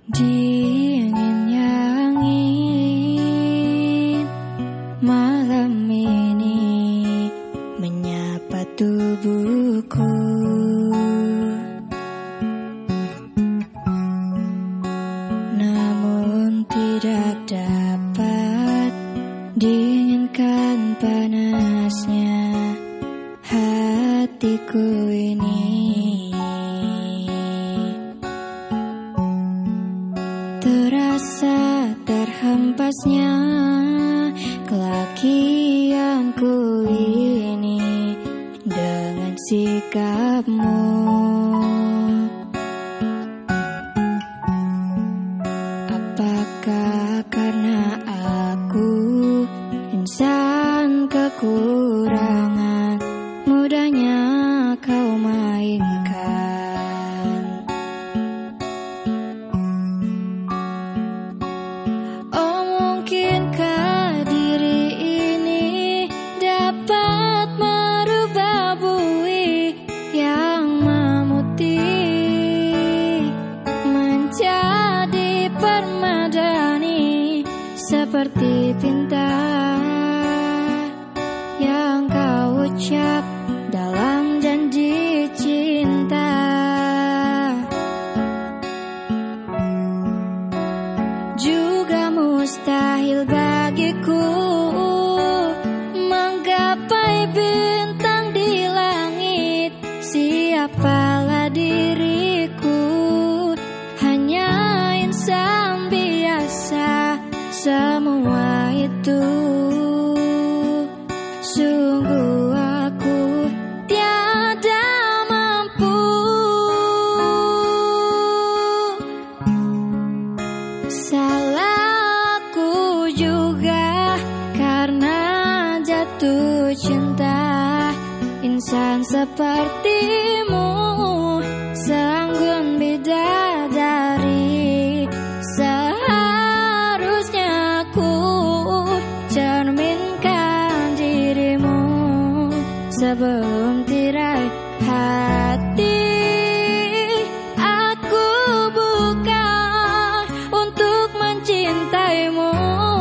Dinginnya angin malam ini menyapa tubuhku. Namun tidak dapat dinginkan panasnya hatiku ini. Terasa terhempasnya kelakianku ini dengan sikapmu. Apakah karena aku insan kekurangan, mudahnya kau mainkan? Oh, mungkinkah diri ini dapat merubah bui yang memutih menjadi permadani seperti pinta yang kau ucap dalam janji cinta. Juga mustahil bagiku menggapai bintang di langit. Siapalah diriku, hanya insan biasa. Semua itu sungguh aku tiada mampu. Salahku juga karena jatuh cinta. Insan sepertimu seanggun bidadari. Seharusnya aku cerminkan dirimu sebelum tirai hati aku buka untuk mencintaimu.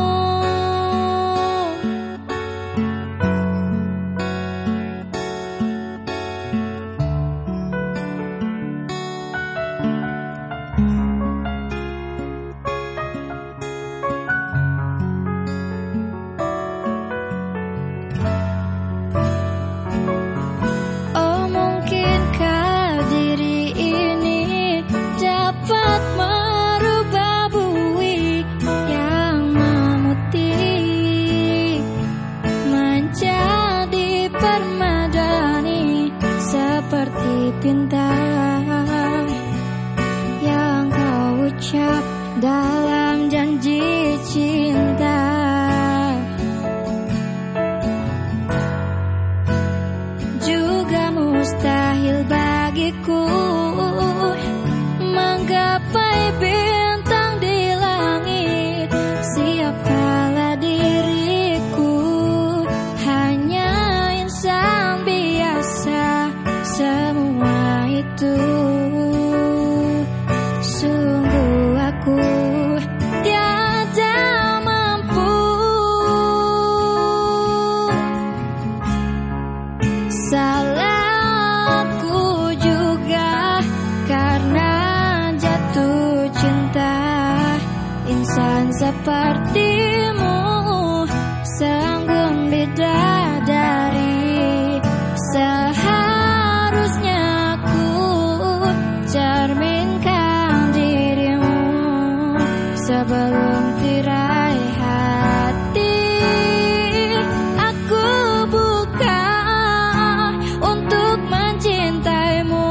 Oh, mungkinkah diri ini dapat merubah bui yang memutih menjadi permadani seperti pinta yang kau ucap dalam janji cinta. Juga mustahil bagiku menggapai bintang di langit. Siapalah diriku, hanya insan biasa. Semua itu sungguh aku tiada mampu. Salahku juga karena jatuh cinta. Insan sepertimu seanggun bidadari. Seharusnya aku cerminkan dirimu sebelum tirai hati aku buka untuk mencintaimu.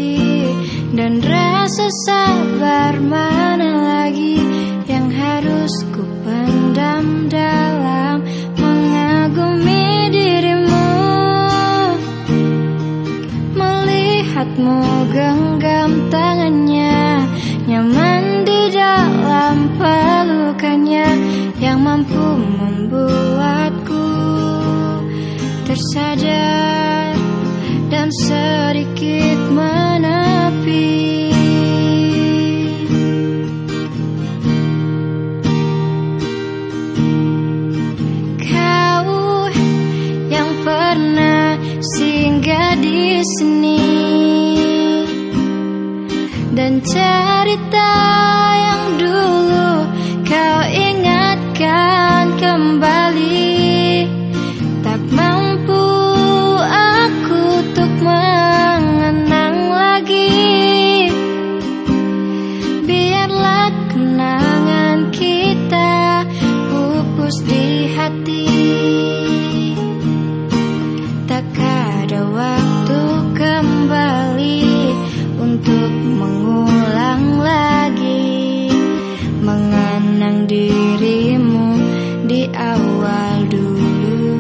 menepi, dan rasa sabar mana lagi yang harus ku pendam dalam mengagumi dirimu. Melihatmu genggam tangannya, nyaman di dalam pelukannya, yang mampu membuatku tersadar dan sedikit menepi. Kau yang pernah singgah di sini, dan cerita yang dulu kau ingatkan kembali. Tak mampu aku untuk mengenang lagi. Biarlah kenangan kita pupus di hati. Tak ada waktu kembali untuk mengulang lagi, mengenang dirimu di awal dulu.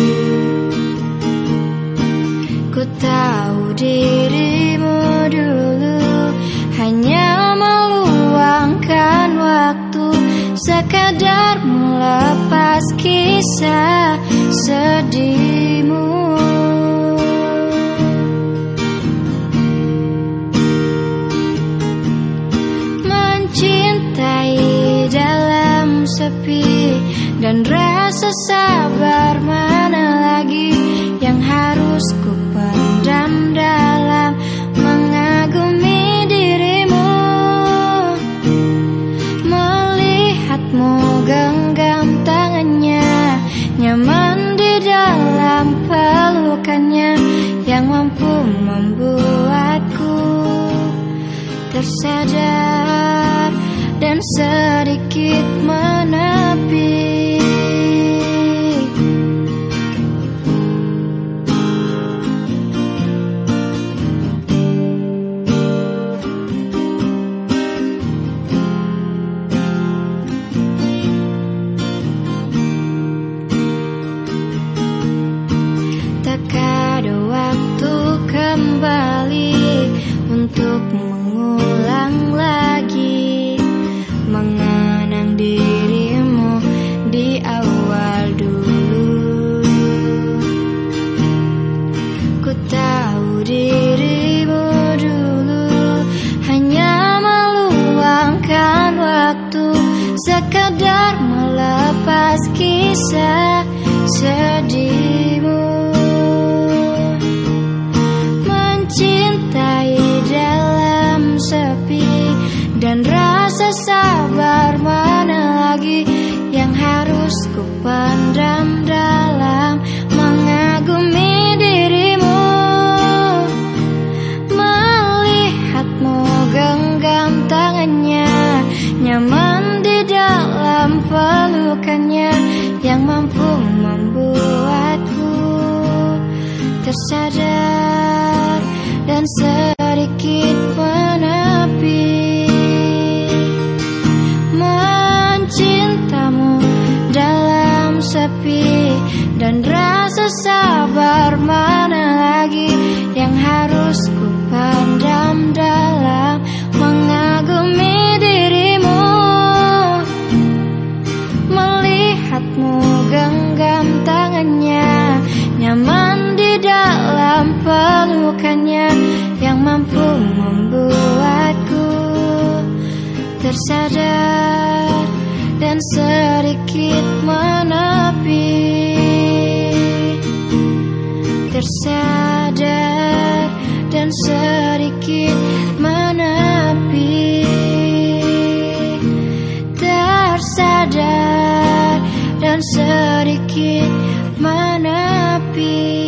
Ku tahu dirimu dulu hanya meluangkan waktu, sekadar melepas kisah sedihmu. Mencintai dalam sepi, dan rasa sabar mana lagi yang harus ku pendam dalam mengagumi dirimu. Melihatmu genggam tangannya, nyaman di dalam pelukannya, yang mampu membuatku tersadar dan sedikit menepi. Tak ada waktu kembali untuk mengulang lagi, mengenang dirimu di awal dulu. Ku tahu dirimu dulu hanya meluangkan waktu, sekadar melepas kisah sedihmu. Mencintai dalam sepi, dan rasa sabar mana lagi yang harus ku pendam dalam mengagumi dirimu. Melihatmu genggam tangannya, nyaman di dalam pelukannya, yang mampu membuatku tersadar dan sedikit menepi. Mencintamu dalam sepi, dan rasa sabar mana lagi yang harus ku pendam dalam mengagumi dirimu. Melihatmu genggam tangannya, nyaman di dalam pelukannya, yang mampu membuatku tersadar dan sedikit menepi. Tersadar dan sedikit menepi. Tersadar dan sedikit menepi.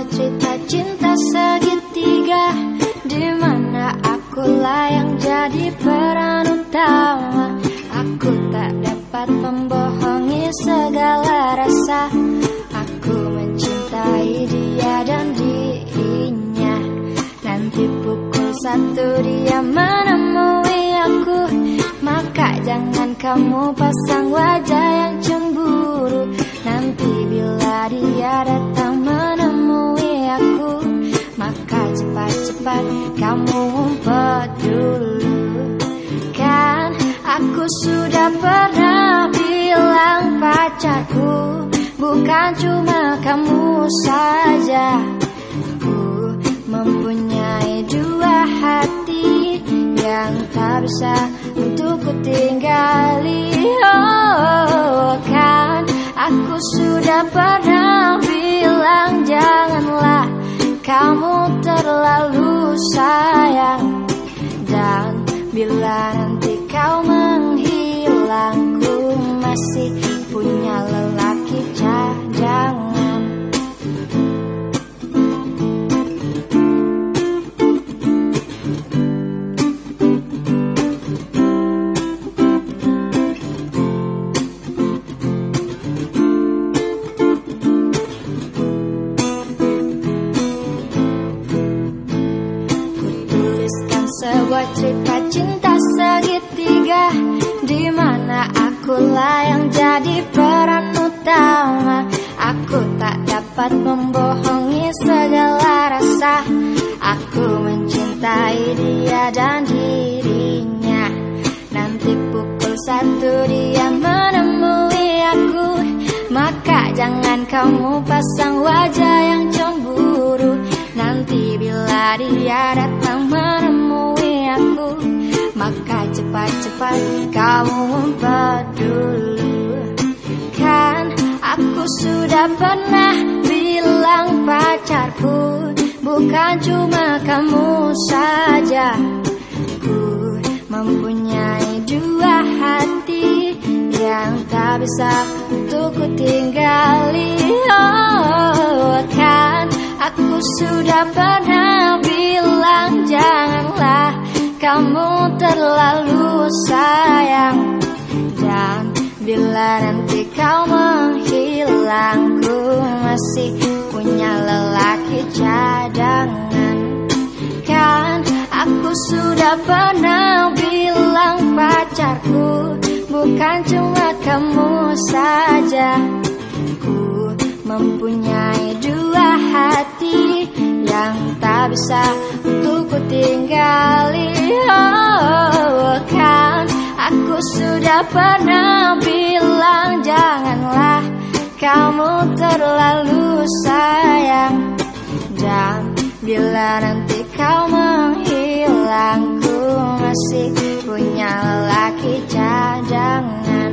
sebuah cerita cinta segitiga, di mana akulah yang jadi peran utama. Aku tak dapat membohongi segala rasa. Aku mencintai dia dan dirinya. Nanti pukul 1 dia menemui aku, maka jangan kamu pasang wajah yang cemburu. Nanti bila dia datang menemui aku, maka cepat-cepat kamu ngumpet dulu. Kan aku sudah pernah bilang pacarku bukan cuma kamu saja. Ku mempunyai 2 hati yang tak bisa untuk ku tinggali. Oh, kan aku sudah pernah bilang janganlah kamu terlalu sayang. Dan bila nanti kau menghilang, ku masih punya lelaki cadangan. Sebuah cerita cinta segitiga, di mana akulah yang jadi peran utama. Aku tak dapat membohongi segala rasa. Aku mencintai dia dan dirinya. Nanti pukul 1 dia menemui aku, maka jangan kamu pasang wajah yang cemburu. Nanti bila dia datang menemui aku, maka cepat-cepat kamu ngumpet dulu. Kan aku sudah pernah bilang pacarku bukan cuma kamu saja. Ku mempunyai 2 hati yang tak bisa untuk ku tinggali. Oh, kan aku sudah pernah bilang janganlah kamu terlalu sayang. Dan bila nanti kau menghilang, ku masih punya lelaki cadangan. Kan aku sudah pernah bilang pacarku bukan cuma kamu saja. Ku mempunyai 2 hati yang tak bisa untuk ku tinggali. Oh, kan aku sudah pernah bilang janganlah kamu terlalu sayang. Dan bila nanti kau menghilang, ku masih punya lelaki cadangan.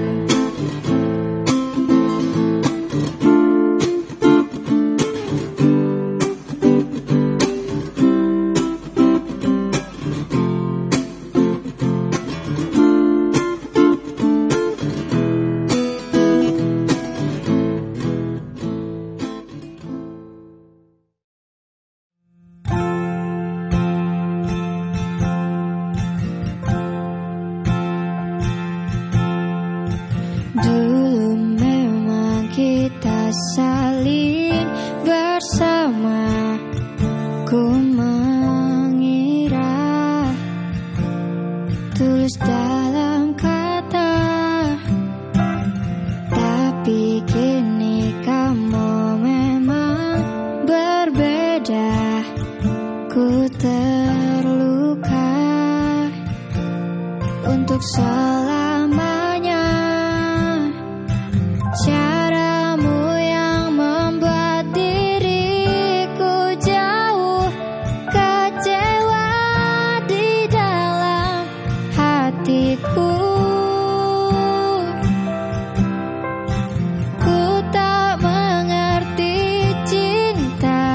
Dulu memang kita saling bersama. Ku mengira tulus dalam kata, tapi kini kamu memang berbeda. Ku terluka untuk selamanya. Caramu yang membuat diriku jauh kecewa di dalam hatiku. Ku tak mengerti cinta,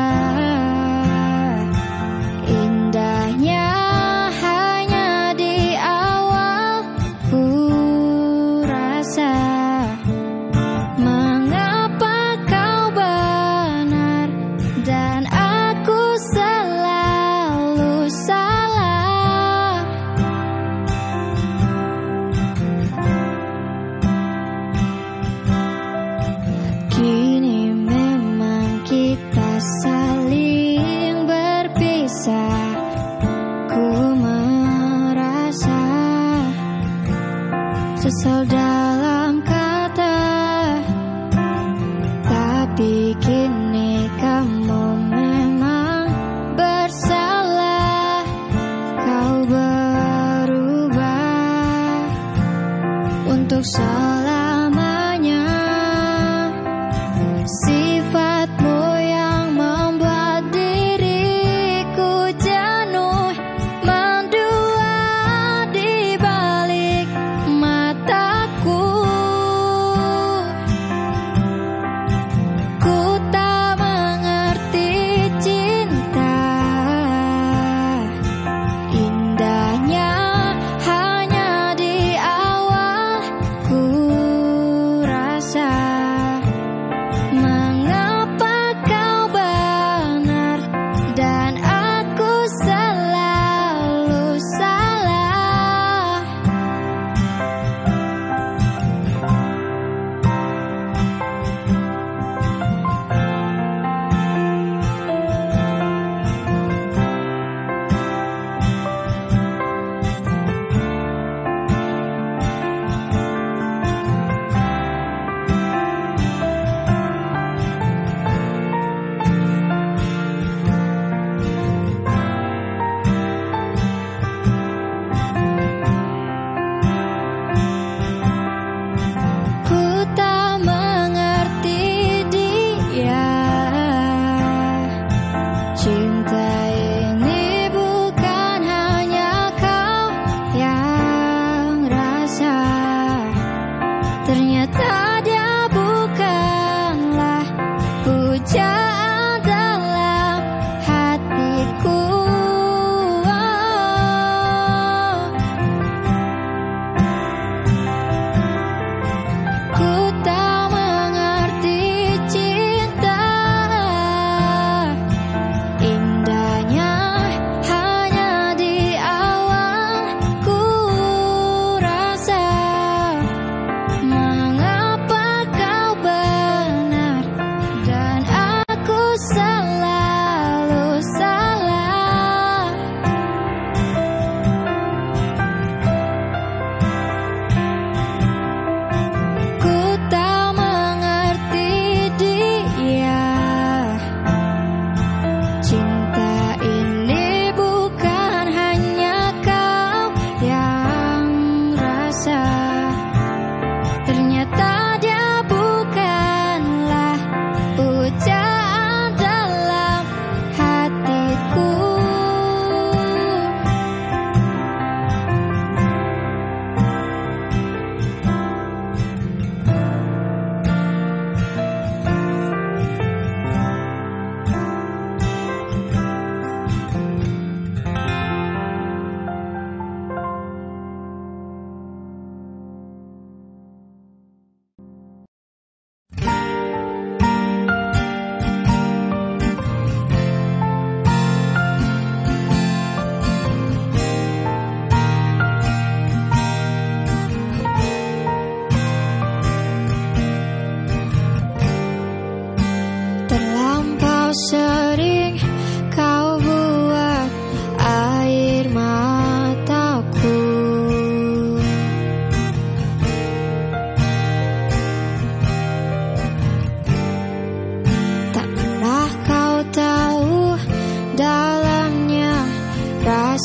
indahnya hanya di awal. Ku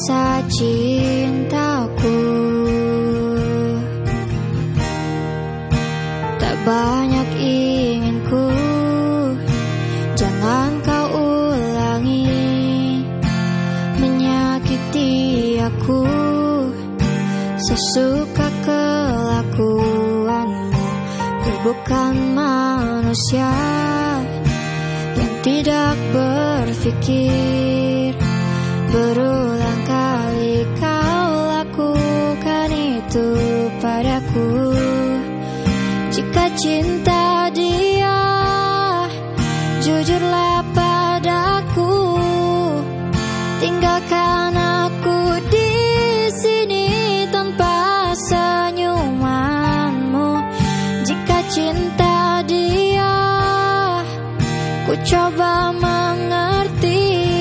rasa cintaku. Tak banyak inginku, jangan kau ulangi menyakiti aku sesuka kelakuanmu. Ku bukan manusia yang tidak berpikir. Berulang kali kau lakukan itu padaku. Jika cinta dia, jujurlah padaku. Tinggalkan aku di sini tanpa senyumanmu. Jika cinta dia, ku coba mengerti.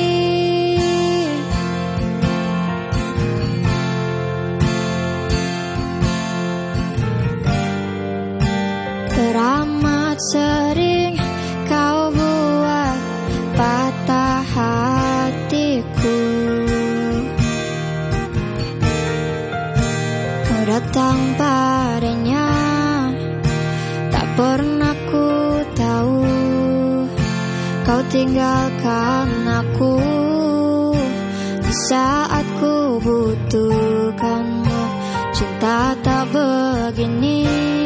Teramat sering kau buat patah hatiku. Kau datang padanya, tak pernah ku tahu. Kau tinggalkan aku di saat ku butuhkanmu. Cinta tak begini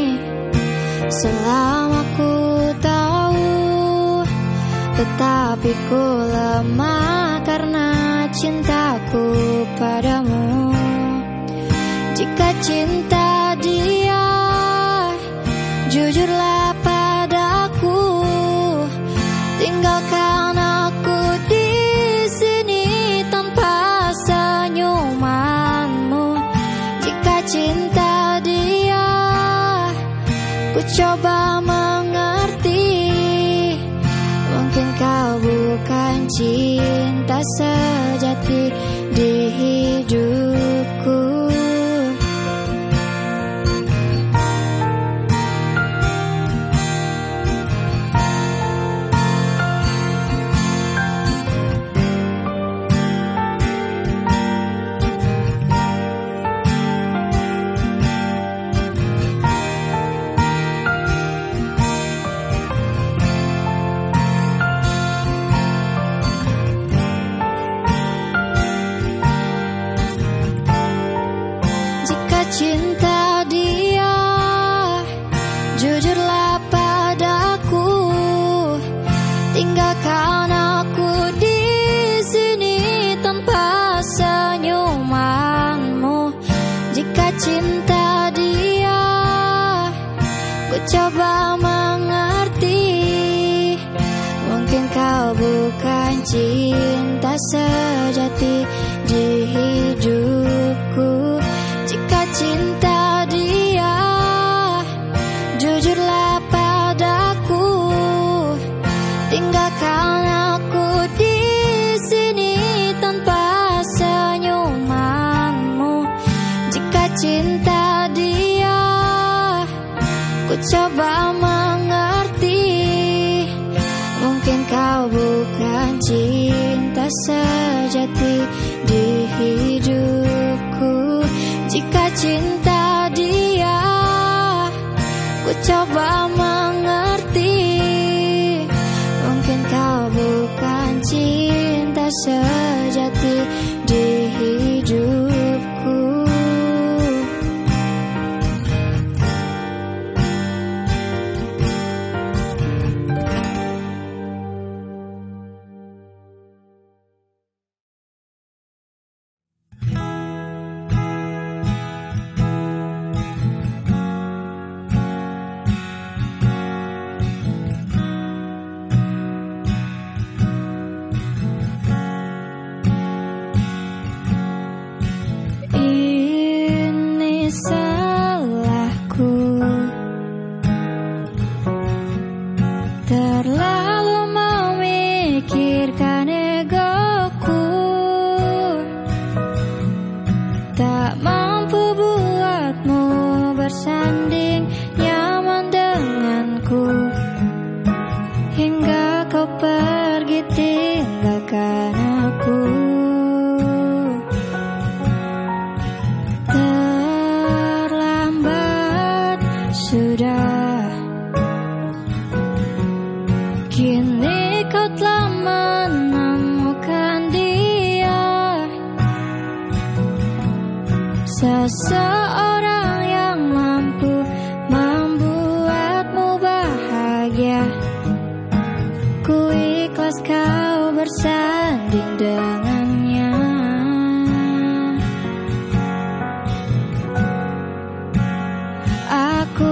selama ku tahu, tetapi ku lemah karena cintaku padamu. Jika cinta dia, jujurlah padaku. Tinggalkan aku di sini tanpa senyumanmu. Jika cinta dia, ku coba mengerti. Mungkin kau bukan cinta sejati di hidupku. Cinta dia, jujurlah padaku. Tinggalkan aku di sini tanpa senyumanmu. Jika cinta dia, ku coba mengerti. Mungkin kau bukan cinta sejati di hidupku. Jika cinta dia, jujurlah padaku. Tinggalkan aku di sini tanpa senyumanmu. Jika cinta dia, ku coba mengerti. Mungkin kau bukan cinta sejati di hidupku. Jika cinta dia, ku coba mengerti. Mungkin kau bukan cinta sejati di hidupku. seorang yang mampu membuatmu bahagia. Ku ikhlas kau bersanding dengannya. Aku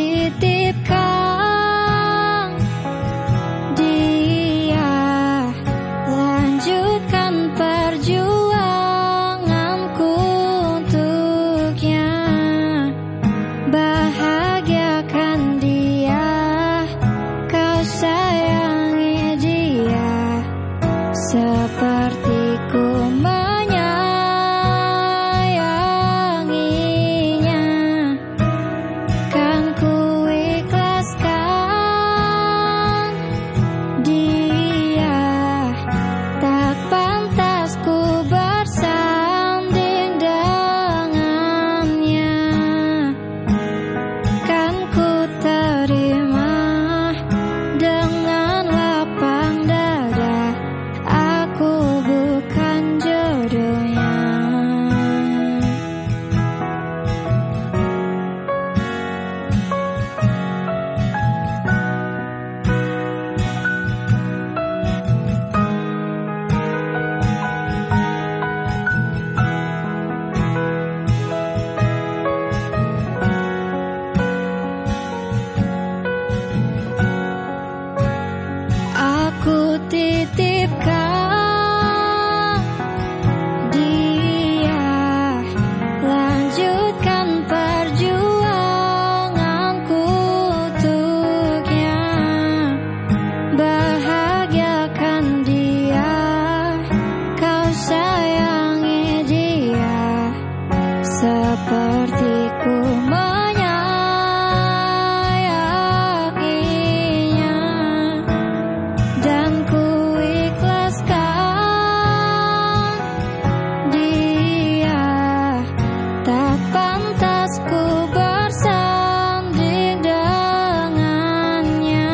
titipkan dia, lanjutkan perjuanganku untuknya. Bahagiakan dia, kau sayangi dia seperti ku menyayanginya. Kan ku ikhlaskan dia, tak pantas ku bersanding dengannya. Kan ku terima dengan lapang dada, aku bukan jodohnya. Aku titipkan dia, lanjutkan perjuanganku untuknya. Bahagiakan dia, kau sayangi dia seperti ku menyayanginya. Dan ku ikhlaskan dia, tak pantas ku bersanding dengannya.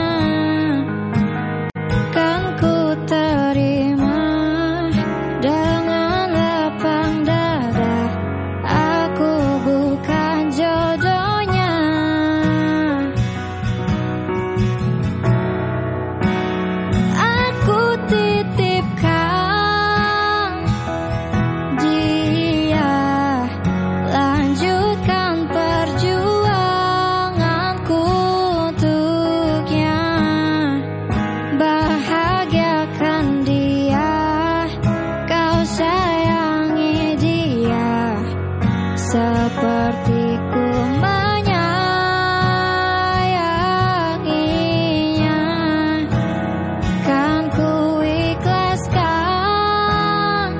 Kan ku terima dengan lapang dada, aku bukan jodohnya. Aku titipkan dia, lanjutkan perjuanganku untuknya. Bahagiakan dia, kau sayangi dia seperti ku menyayanginya. Kan ku ikhlaskan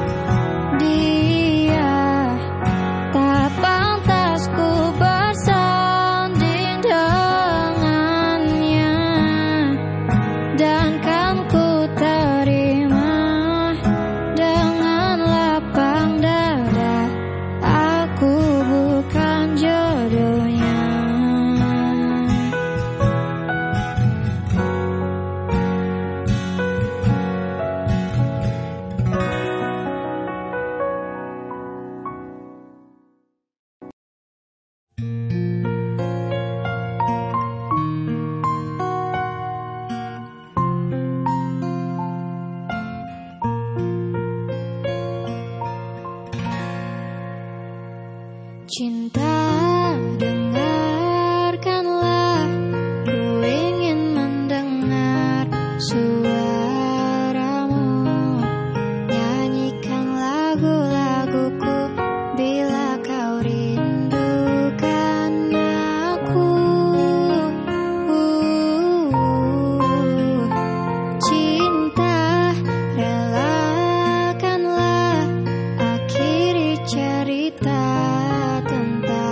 dia, tak pantas ku bersanding dengannya. Dan kan ku terima dengan lapang dada, aku bukan jodohnya. Cinta, dengarkanlah, ku ingin mendengar suaramu. Nyanyikan lagu-laguku bila kau rindukan aku. Cinta, relakanlah akhiri cerita tentang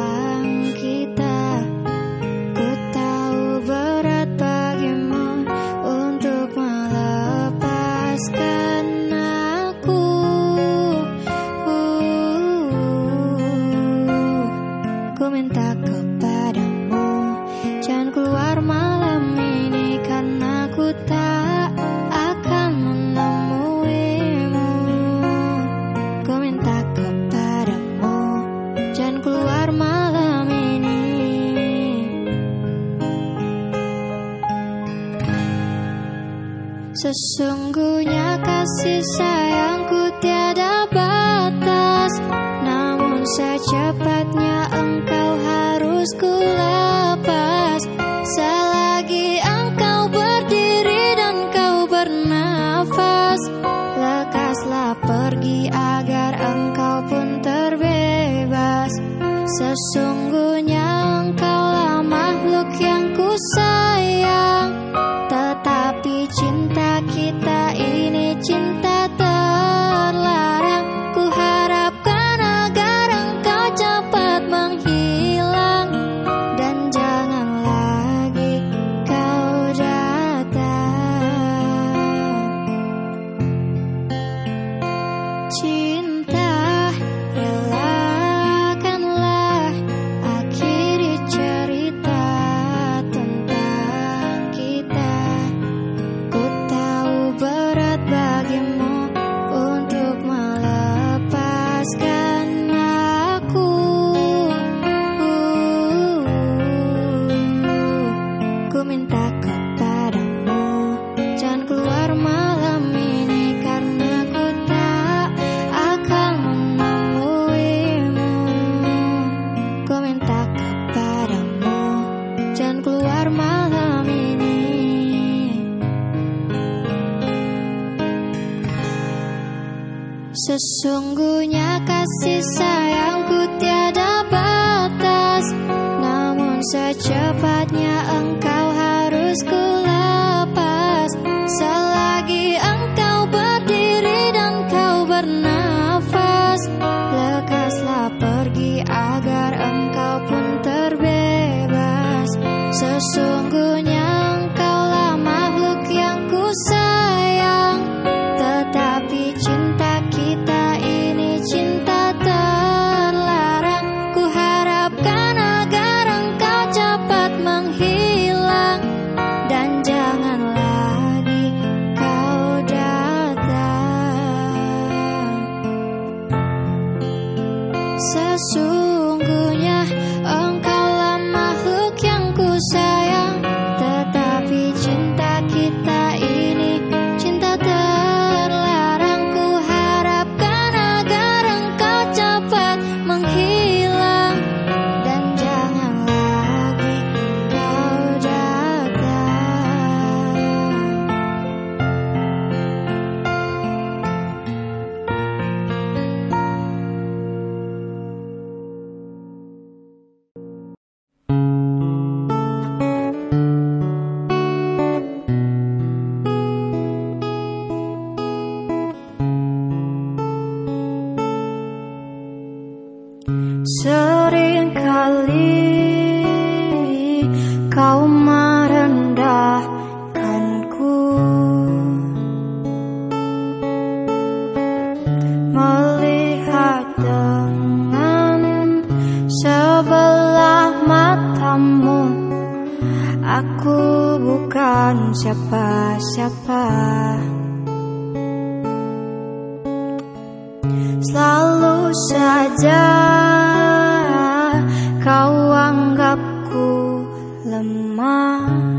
Sesungguhnya kasih sayangku tiada batas, namun secepatnya engkau harus ku lepas. Selagi engkau berdiri dan kau bernafas, lekaslah pergi agar engkau pun terbebas. Sesungguhnya engkaulah makhluk yang ku sayang, tetapi cinta kita ini cinta terlarang. Ku harapkan agar engkau cepat menghilang, dan jangan lagi kau datang. Cinta, relakanlah akhiri cerita tentang kita. Ku tahu berat bagimu untuk melepaskan aku. Ku minta kepadamu, jangan keluar malam ini, karena ku tak akan menemuimu. Ku minta kepadamu, jangan keluar malam ini. Sesungguhnya kasih sayangku tiada batas, namun secepatnya engkau harus ku lepas. Selagi engkau berdiri dan kau bernafas, lekaslah pergi agar engkau pun terbebas. Sesungguhnya engkaulah makhluk yang ku sayang, tetapi cinta kita ini cinta terlarang. Ku harapkan agar engkau cepat menghilang, dan jangan lagi kau datang. Sesungguhnya engkaulah makhluk yang ku sayang, tetapi cinta kita ini cinta terlarang. Ku harapkan agar engkau cepat menghilang, dan jangan lagi kau datang. Seringkali kau merendahkanku, melihat dengan sebelah matamu. Aku bukan siapa-siapa, selalu saja kau anggapku lemah,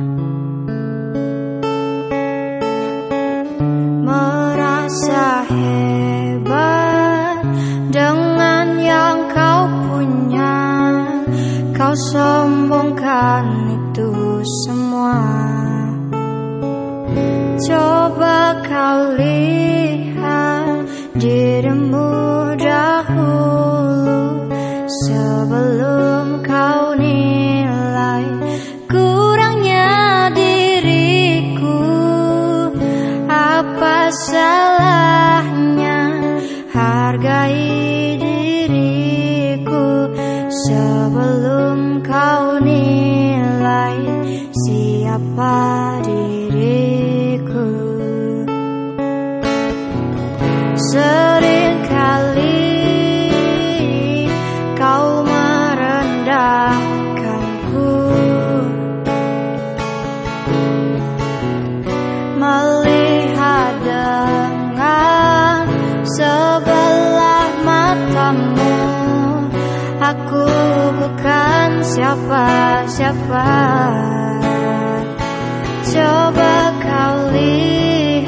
merasa hebat dengan yang kau punya. Kau sombongkan itu semua. Coba kau lihat dirimu dahulu, sebelum kau nilai kurangnya diriku. Apa salahnya hargai diriku, sebelum kau nilai siapa diriku. Seringkali kau merendahkanku, melihat dengan sebelah matamu. Aku bukan siapa-siapa. Coba kau lihat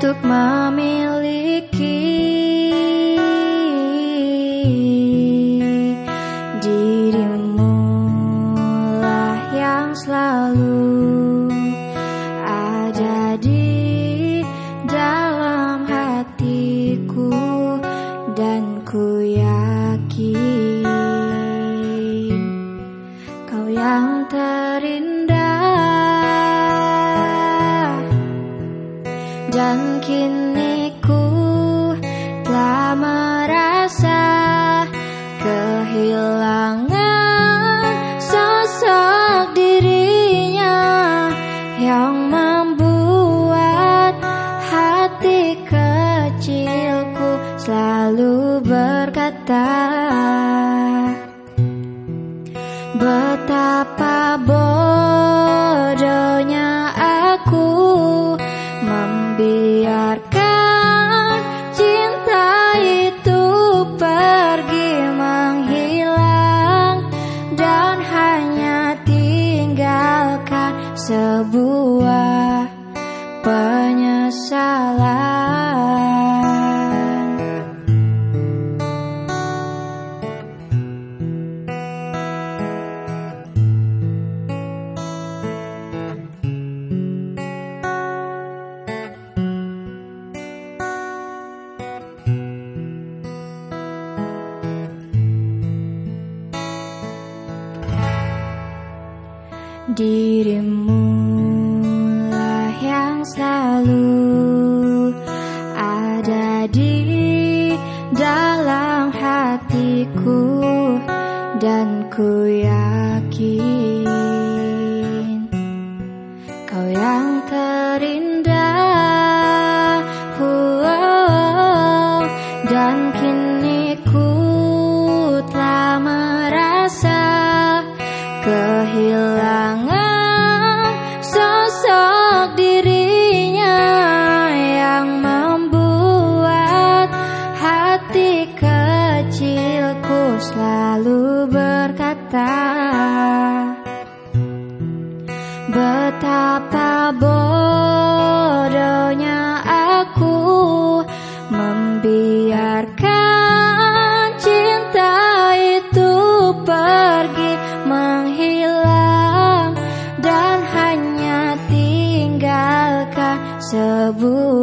untuk memiliki dirimu lah yang selalu ada di dalam hatiku, dan ku yakin kau yang terindah. Dan kini ku telah merasa kehilangan sosok dirinya yang membuat hati kecilku selalu berkata, betapa bodohnya aku membiarkan cinta itu pergi menghilang, dan hanya tinggalkan sebuah penyesalan. Dirimu lah yang selalu ada di dalam hatiku, dan ku yakin kau yang terindah. Dan kini ku telah merasa kehilangan sosok dirinya yang membuat hati kecilku selalu berkata, betapa bodohnya aku membiarkan cinta itu pergi menghilang, dan hanya tinggalkan sebuah